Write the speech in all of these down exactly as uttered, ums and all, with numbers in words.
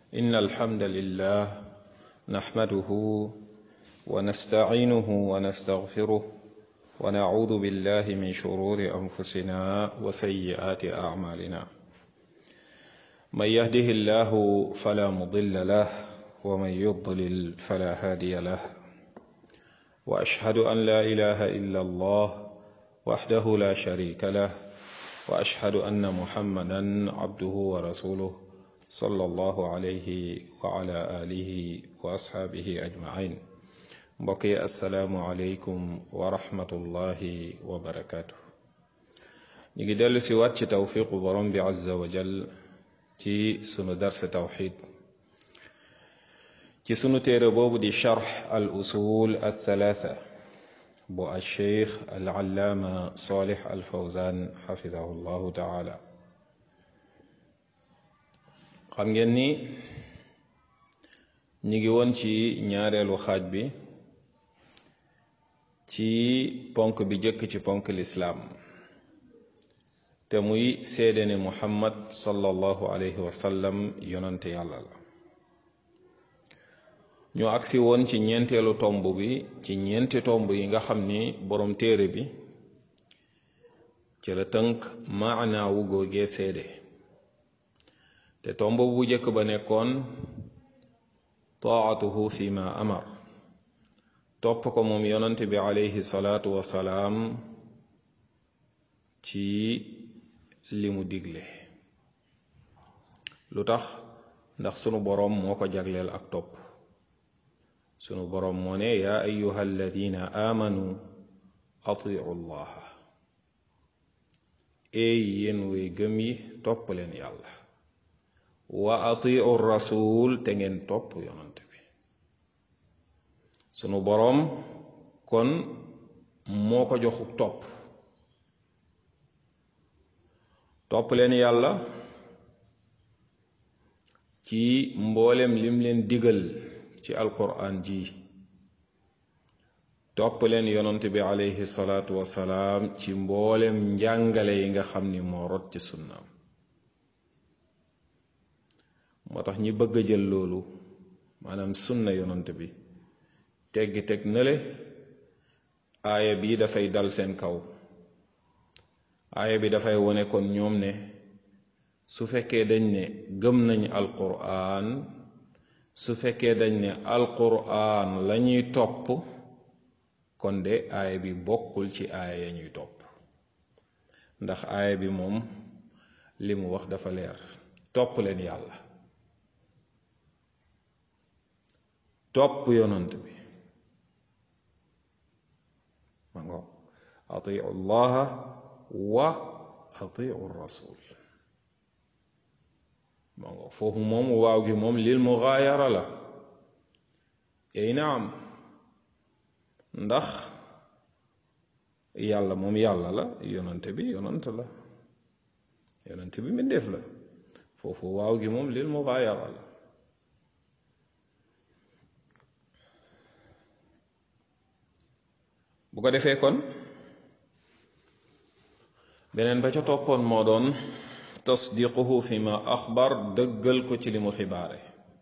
إن الحمد لله نحمده ونستعينه ونستغفره ونعوذ بالله من شرور أنفسنا وسيئات أعمالنا من يهده الله فلا مضل له ومن يضلل فلا هادي له وأشهد أن لا إله إلا الله وحده لا شريك له وأشهد أن محمدا عبده ورسوله صلى الله عليه وعلى آله وأصحابه أجمعين بقي السلام عليكم ورحمة الله وبركاته نجدل سوات توفيق برم عز وجل ci sunu dars tawxid ci sunu téere boobu di charx al usul al thalatha bu al cheikh al allaama salih al fawzan xafidahu llahu taala xam ngeen ni ñi ngi woon ci ñaareelu xaaj bi ci ponk bi jëkk ci ponk lislaam te muy seede ne muhammad sallallahu alayhi wa sallam yonante yàlla la ñu agsi woon ci ñeenteelu tomb bi ci ñeenti tomb yi nga xam ni boroom téere bi ci la tënk maanaawu googee seede te tomb bu jëkk ba nekkoon taatuhu fi ma amar topp ko moom yonante bi alayhi salaatu wasalaam ci li mu digle lu tax ndax sunu boroom moo ko jagleel ak topp sunu boroom moo ne yaa ayuha alladina amanu atiu llaha eey yéen way gëm yi topp leen yàlla wa atiu rasul te ngeen topp yonante bi sunu boroom kon moo ko joxu topp topp leen yàlla ci mboolem lim leen digal ci alquran ji topp leen yonent bi alayhi salaatu wasalaam ci mboolem njàngale yi nga xam ni moo rot ci sunnaam moo tax ñi bëgg a jël loolu maanaam sunna yonent bi teggi teg nale aaya bii dafay dal seen kaw aaya bi dafay wone kon ñoom ne su fekkee dañ ne gëm nañ alquran su fekkee dañ ne alquran lañuy topp kon de aaya bi bokkul ci aaya ya ñuy topp ndax aaya bi moom li mu wax dafa leer topp leen yàlla topp yonant bi ma ngo atiu llaha wa atiu rasul ma ngo foofu moom waaw gi moom lil mugaayara la ey naam ndax yàlla moom yàlla la yonante bi yonante la yonante bi mbindeef la foofu waaw gi moom lil mugaayara la bu ko defee kon beneen ba ca toppoon moo doon tasdiquhu fi ma axbar dëggal ko ci li mu xibaare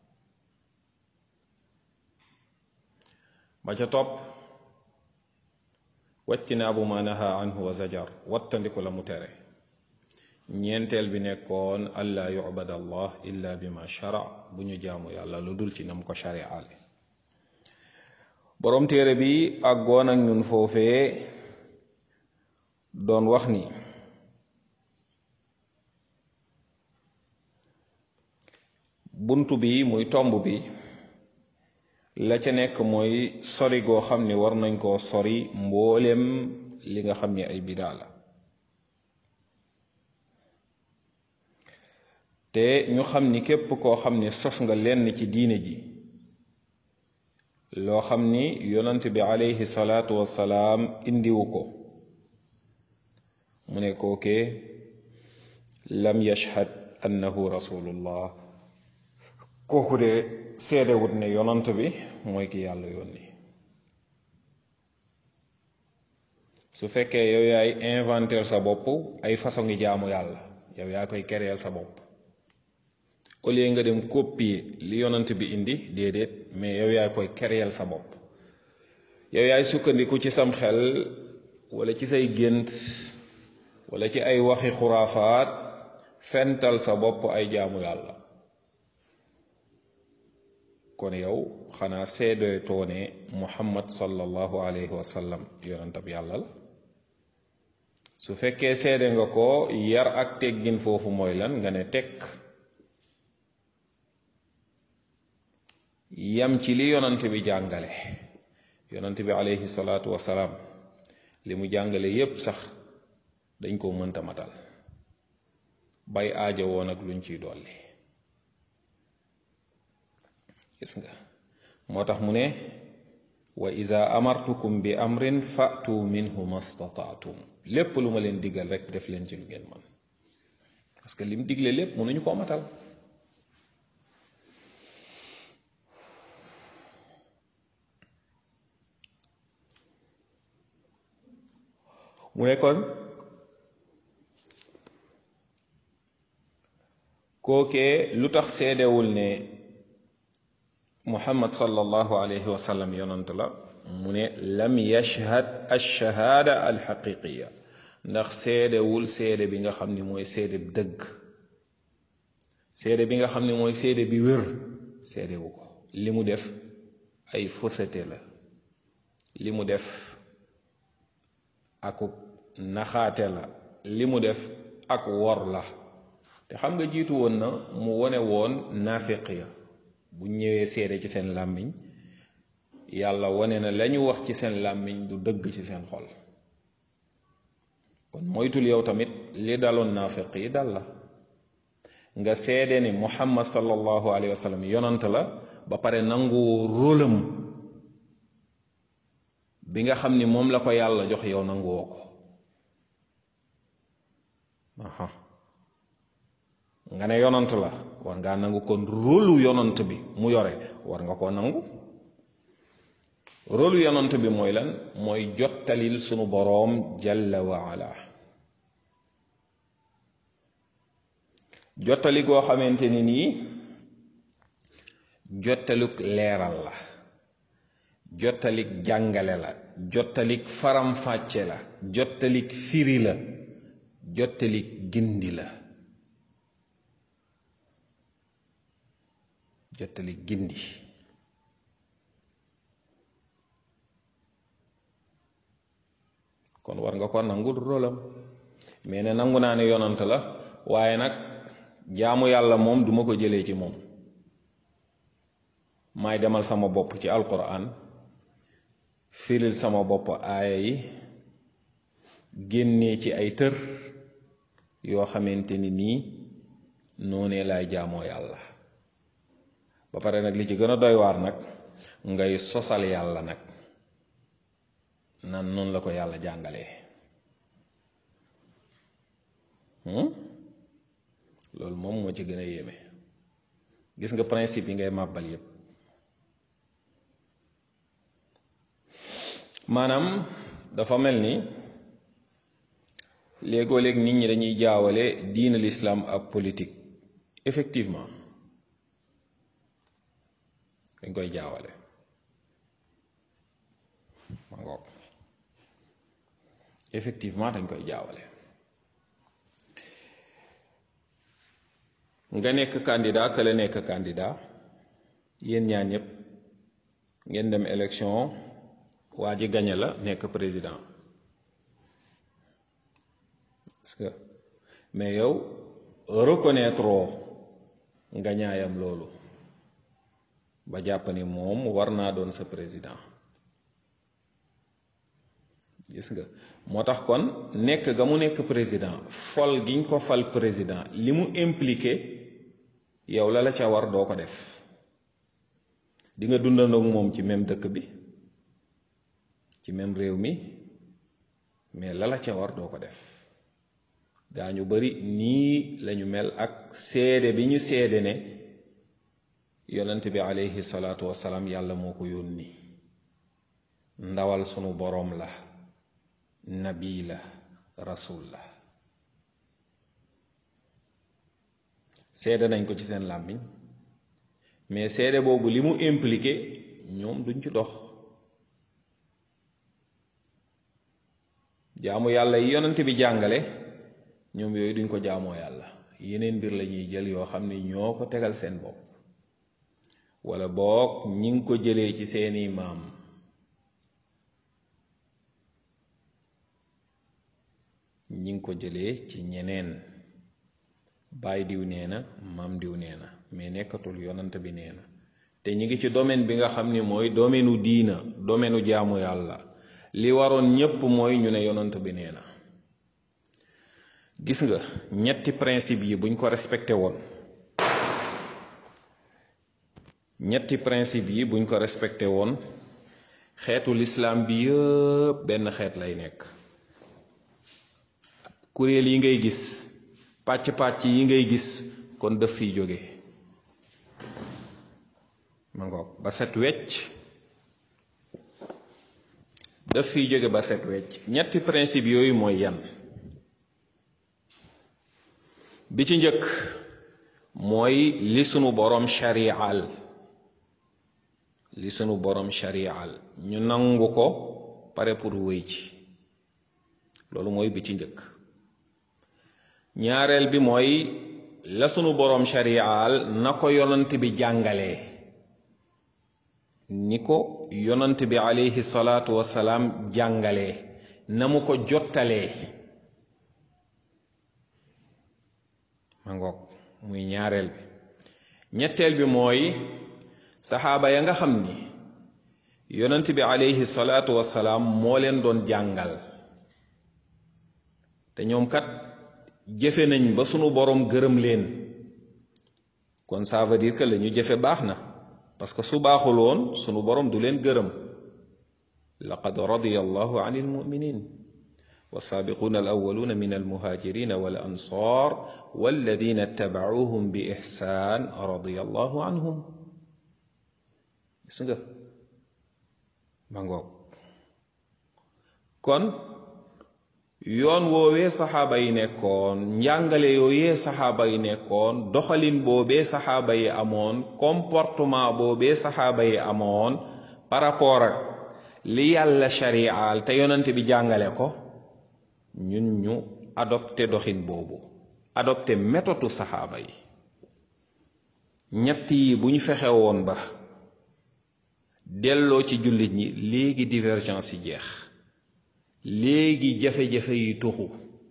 ba ca topp wajtinaabu ma naha anhu wa zajar wattandiku la mu tere ñeenteel bi nekkoon allaa yu'bad allah illa bima shara bu ñu jaamu yàlla lu dul ci nam ko shari'ale boroom téere bi àggoon ak ñun foofee doon wax ni buntu bi muy tomb bi la ca nekk mooy sori goo xam ni war nañ koo sori mboolem li nga xam ni ay bidaa la te ñu xam ni képp koo xam ni sos nga lenn ci diine ji loo xam ni yonant bi alayhi salaatu wassalaam indiwu ko mu ne kookee lam yashhad annahu rasulullah kooku de seedewut ne yonant bi mooy ki yàlla yónni su fekkee yow yaay inventer sa bopp ay façon ngi jaamu yàlla yow yaa koy kereel sa bopp au lieu nga dem copier li yonent bi indi déedéet mais yow yaay koy créer sa bopp yow yaay sukkandiku ci sam xel wala ci say gént wala ci ay waxi xuraafaat fental sa bopp ay jaamu yàlla kon yow xanaa seedooy toone muhammad sallallahu alayhi wa sallam yonentab yàlla la su fekkee seede nga ko yar ak teggin foofu mooy lan nga ne tekk yam ci li yonent bi jàngale yonent bi alayhi salaatu wasalaam li mu jàngale yépp sax dañ ko mënta matal bay aajo woon ak luñ ciy dolli gis nga moo tax mu ne wa iza amartukum bi amrin fa'tu minhu mastata'tum lépp lu ma leen digal rek def leen ci lu ngeen man parce que lim digle lépp mënuñu koo matal mu ne kon kookee lu tax seedewul ne muhammad sallallahu alayhi wa sallam yonant la mu ne lam yashhad ash-shahada al-haqiqiya ndax seedewul seede bi nga xam ni mooy seede bi dëgg seede bi nga xam ni mooy seede bi wér seedewu ko li mu def ay fausseté la li mu def akuk naxaate la li mu def ak wor la te xam nga jiitu woon na mu wone woon naafiq ya bu ñëwee seede ci seen làmmiñ yàlla wone na lañu wax ci seen làmmiñ du dëgg ci seen xol kon moytul yow tamit li daloon naafiq yi dal la nga seede ni muhammad sallallahu alayhi wa sallam yonant la ba pare nangoo rólam bi nga xam ni moom la ko yàlla jox yow nanguwoo ko aha nga ne yonant la war ngaa nangu kon rôlu yonant bi mu yore war nga koo nangu rôlu yonant bi mooy lan mooy jottalil sunu boroom jalla wa ala jottali goo xamante ni nii jottalik leeral la jottalik jàngale la jottalik faram-fàcce la jottalik firi la jottalik gindi la jottali gindi kon war nga ko nangul rolam mais ne nangu naa ne yonant la waaye nag jaamu yàlla moom duma ko jëlee ci moom maay demal sama bopp ci alquran firil sama bopp aaya yi génnee ci ay tër yoo xamante ni nii noonee laay jaamoo yàlla ba pare nag li ci gën a doy waar nag ngay sosal yàlla nag nan noonu la ko yàlla jàngalee loolu moom moo ci gën a yéeme gis nga principe yi ngay màbbal yépp maanaam dafa mel ni léegoo léeg nit ñi dañuy jaawale diina l'islam ak politique effectivement dañ koy jaawale ma ngoog effectivement dañ koy jaawale nga nekk candidat ka la nekk candidat yéen ñaan ñëpp ngeen dem élection waa ji gañe la nekk président parce que mais yow reconnaître nga ñaayam loolu ba jàpp ni moom war naa doon sa président gis nga moo tax kon nekk ga mu nekk président fol giñ ko fal président li mu impliqué yow la la ca war doo ko def di nga dundandoo ak moom ci même dëkk bi ci même réew mi mais la la ca war doo ko def gaa ñu bari nii lañu mel ak seede bi ñu seede ne yonent bi alayhi salaatu wasalaam yàlla moo ko yónni ndawal sunu boroom la nabi la rasul la seede nañ ko ci seen làmmiñ mais seede boobu li mu impliqué ñoom duñ ci dox. jaamu yàlla yi yonent bi jàngale ñoom yooyu duñ ko jaamoo yàlla yeneen mbir la ñuy jël yoo xam ne ñoo ko tegal seen bopp wala boog ñi ngi ko jëlee ci seeni maam. ñi ngi ko jëlee ci ñeneen baay diw nee na maam diw nee na mais nekkatul yonant bi nee na te ñi ngi ci domaine bi nga xam ni mooy domaine u diina domaine u jaamu yàlla li waroon ñépp mooy ñu ne yonant bi nee na. gis nga ñetti principe yi buñ ko respecté woon ñetti principe yi buñ ko respecté woon xeetu lislaam bi yëpp benn xeet lay nekk. kuréel yi ngay gis pàcc-pàcc yi ngay gis kon daf fiy jóge ma ngoog ba set wecc daf fiy jóge ba set wecc. ñetti principe yooyu mooy yan? bi ci njëkk mooy li sunu borom shari'al li sunu borom shari'al ñu nangu ko pare pour wéy ci loolu mooy bi ci njëkk. ñaareel bi mooy la sunu boroom shari'al na ko yonant bi jàngalee ni ko yonant bi alayhi salaatu wasalaam jàngalee na mu ko jottalee ma ngoog muy ñaareel bi. ñetteel bi mooy saxaaba ya nga xam ni yonant bi alayhi salaatu wasalaam moo leen doon jàngal te ñoom kat jëfe nañ ba sunu boroom gërëm leen kon ça veut dire que la ñu jëfe baax na parce que su baaxuloon sunu boroom du leen gërëm. laqad radiya allahu an almuminin والسابقون الأولون من المهاجرين والأنصار والذين اتبعوهم بإحسان رضي الله عنهم. gis nga ma ngoog kon yoon woowee saxaaba yi nekkoon njàngale yooyee saxaaba yi nekkoon doxalin boobee saxaaba yi amoon comportement boobee saxaaba yi amoon par rapport ak li yàlla shari'al te yonent bi jàngale ko ñun ñu adopté doxin boobu adopté méthode saxaaba yi. ñett yi bu ñu fexe woon ba delloo ci jullit ñi léegi divergence yi jeex léegi jafe-jafe yi tuxu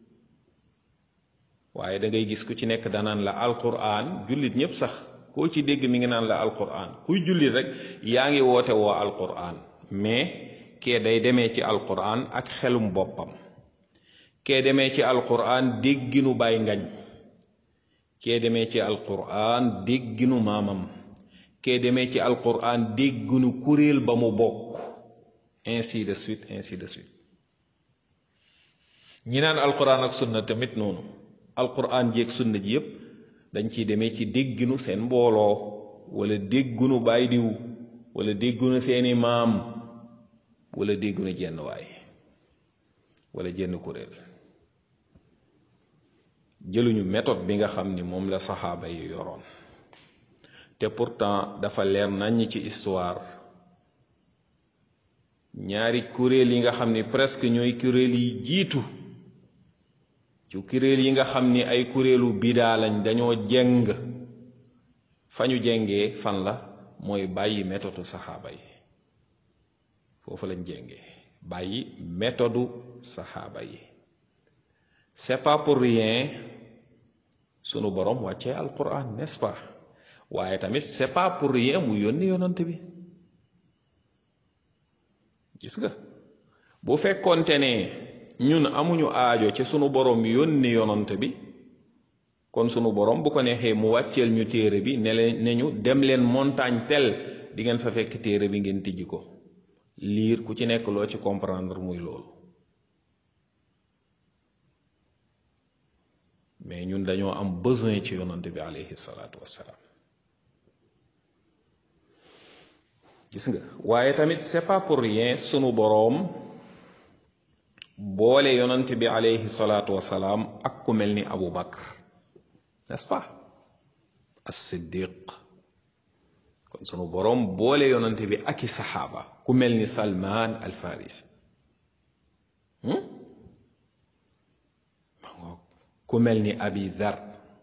waaye da ngay gis ku ci nekk danaan la alquran jullit ñépp sax koo ci dégg mi ngi naan la alquran kuy jullit rek yaa ngi woote woo alquran mais kee day demee ci alquran ak xelum boppam kee demee ci alquran dégginu bay ngañ kee demee ci alquran dégginu maamam kee demee ci alquran dégginu kuréel ba mu bokk ainsi de suite ainsi de suite. ñi naan alquran ak sunna tamit noonu alquran jéeg sunna ji yépp dañ ciy demee ci dégginu seen mbooloo wala déggunu baay diw wala déggunu seeni maam wala déggunu jenn waay wala jenn kuréel. jëluñu méthode bi nga xam ni moom la saxaaba yi yoroon te pourtant dafa leer nañ ci histoire ñaari kuréel yi nga xam ni presque ñooy kuréel yi jiitu ci kuréel yi nga xam ni ay kuréelu bidaa lañ dañoo jeng fa ñu jengee fan la mooy bàyyi méthode saxaaba yi foofu lañ jengee bàyyi méthode saxaaba yi. c'est pas pour rien sunu borom wàccee alquran n'est-ce pas waaye tamit c'est pas pour rien mu yónni yonant bi. gis nga bu fekkoonte ne ñun amuñu aajo ci sunu borom yónni yonant bi kon sunu borom bu ko neexee mu wàcceel ñu téere bi ne leen ne ñu dem leen montagne tel di ngeen fa fekk téere bi ngeen tijji ko liir ku ci nekk loo ci comprendre muy loolu. mais ñun dañoo am besoin ci yonante bi alayhi salaatu wassalaam. gis nga waaye tamit c'est pas pour rien sunu boroom boole yonante bi alayhi salaatu wassalaam ak ku mel ni Abu Bakr n'est-ce pas as-siddiq. kon sunu boroom boole yonante bi ak i saxaaba ku mel ni Salman al Farisi ku mel ni Abi Dhar,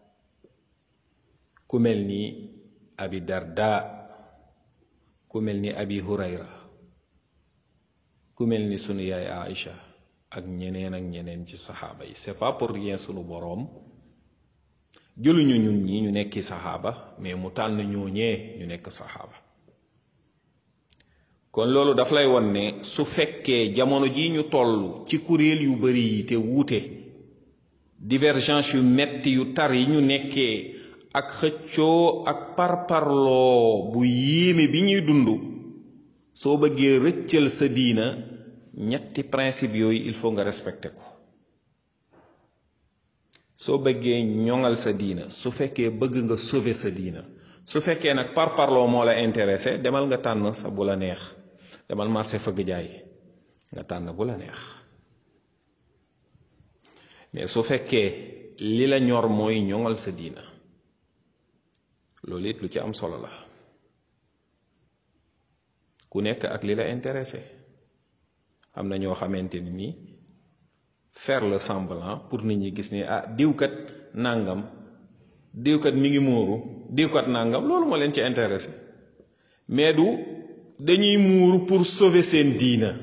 ku mel ni Abi Darda, ku mel ni Abi Hurayra, ku mel ni sunu yaay Aïcha ak ñeneen ak ñeneen ci saxaaba yi. c'est pas pour rien sunu boroom jëluñu ñun ñi ñu nekki saxaaba mais mu tànn ñooñee ñu nekk saxaaba. kon loolu daf lay won ne su fekkee jamono ji ñu toll ci kuréel yu bari yi te wuute, divergence yu metti yu tar yi ñu nekkee ak xëccoo ak parparloo bu yéeme bi ñuy dund, soo bëggee rëccal sa diina ñetti principe yooyu il faut nga respecté ko. soo bëggee ñoŋal sa diina, su fekkee bëgg nga sauver sa diina, su fekkee nag parparloo moo la intéressé, demal nga tànn sa bu la neex, demal marché fëgg jaay nga tànn bu la neex. mais su fekkee li la ñor mooy ñoŋal sa diina, loolu it lu ci am solo la. ku nekk ak li la intéressé. am na ñoo xamante ni nii faire le semblant pour nit ñi gis ni ah diwkat nangam, diwkat mi ngi muuru, diwkat nangam, loolu moo leen ci intéressé. mais du dañuy muuru pour sauver seen diina.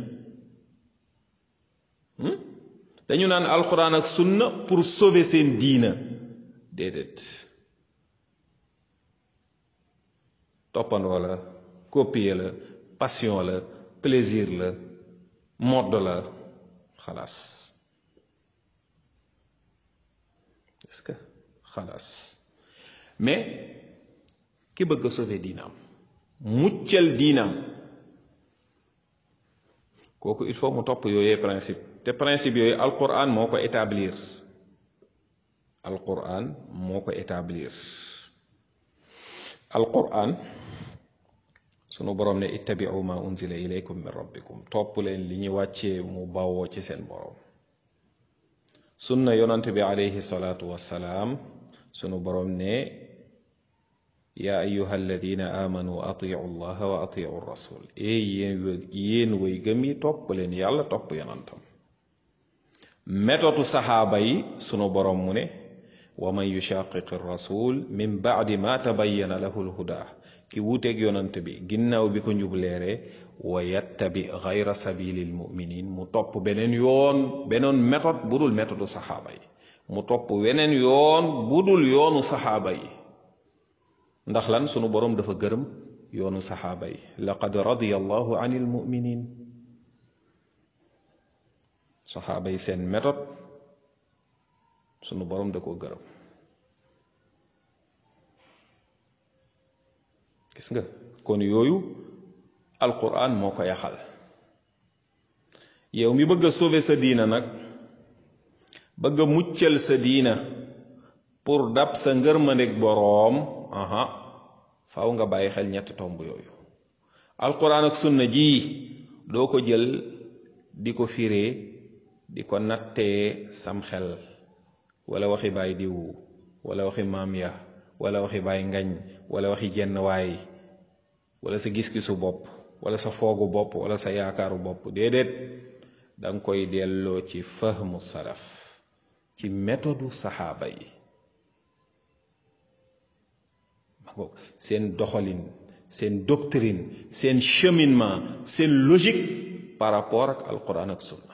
dañu naan alxuraan ak sunna pour sauver seen diina. déedéet. toppandoo la, copier la, passion la, plaisir la, mode la, xalaas. est-ce que xalaas. mais ki bëgg a sauver diinaam, muccal diinaam, kooku il faut mu topp yooyee principe. te principe yooyu alquran moo ko établir. alquran moo ko établir. alquran sunu borom ne ittabi'u ma unzila ilaykum min rabbikum, topp leen li ñu wàccee mu bawoo ci seen borom. sunna yonante bi alayhi salaatu wassalaam, sunu borom ne yaa ayyuha alladina amanu atiu llaha wa atiu rasul. ee yéen yéen way gëm yi topp leen yàlla topp yonantam. méthode saxaaba yi sunu borom mu ne wa man yushaqiqi rasul min ba'di ma tabayyana lahu lhuda, ki wuuteeg yonant bi ginnaaw bi ko njub leere, wa yattabi gayra sabili lmuminin, mu topp beneen yoon, beneen méthode bu dul méthode saxaaba yi, mu topp weneen yoon bu dul yoonu saxaaba yi. ndax lan? sunu borom dafa gërëm yoonu saxaaba yi. laqad radiya allahu an ilmuminin. saxaaba yi seen méthode sunu borom da koo gërëm. gis nga kon yooyu alquran moo ko yaxal. yow mi bëgg a sauver sa diina nag, bëgg a muccal sa diina pour dab sa ngërmandeeg boroom, aha faaw nga bàyyi xel ñetti tomb yooyu. alquran ak sunna ji doo ko jël di ko firee, di ko nattee sam xel, wala waxi baay diw, wala waxi maam ya, wala waxi baay ngañ, wala waxi jenn waay, wala sa gis-gisu bopp, wala sa foogu bopp, wala sa yaakaaru bopp. déedéet, danga koy delloo ci fahmu salaf, ci méthode saxaaba yi. seen doxalin, seen doctrine, seen cheminement, seen logique par rapport ak alquran ak sunna.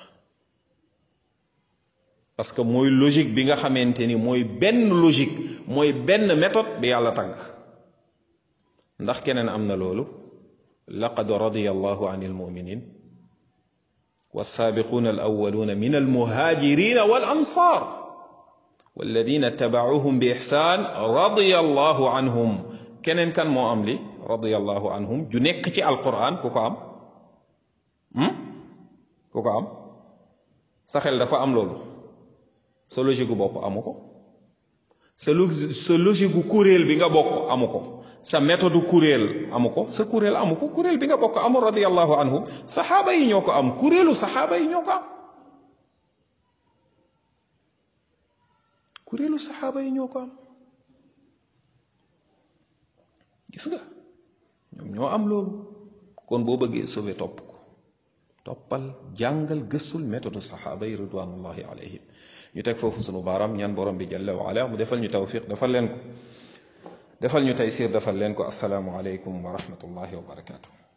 parce que mooy logique bi nga xamante ni mooy benn logique, mooy benn méthode bi yàlla tagg. ndax keneen am na loolu? laqad radiya allahu an almuminin والسابقون الأولون من المهاجرين والأنصار والذين اتبعوهم بإحسان رضي الله عنهم. keneen kan moo am li رضي الله عنهم ju nekk ci alquran ku ko am? ku ko am? sa xel dafa am loolu? sa logique gu bopp amu ko? sa sa logique gu kuréel bi nga bokk amu ko? sa méthode kuréel amu ko? sa kuréel amu ko? kuréel bi nga bokk amul radiyallahu anhum. saxaaba yi ñoo ko am, kuréelu saxaaba yi ñoo ko am. kuréelu saxaaba yi ñoo ko am. gis nga ñoom ñoo am loolu. kon boo bëggee sauver topp ko toppal jàngal gëstul méthode saxaaba yi ridwanullahi alayhim. ñu teg foofu sunu baaraam ñaan borom bi jalla wa ala mu defal ñu tawfiq defal leen ko defal ñu taysir defal leen ko. asalaamu aleykum wa rahmatullahi wa barakaatu.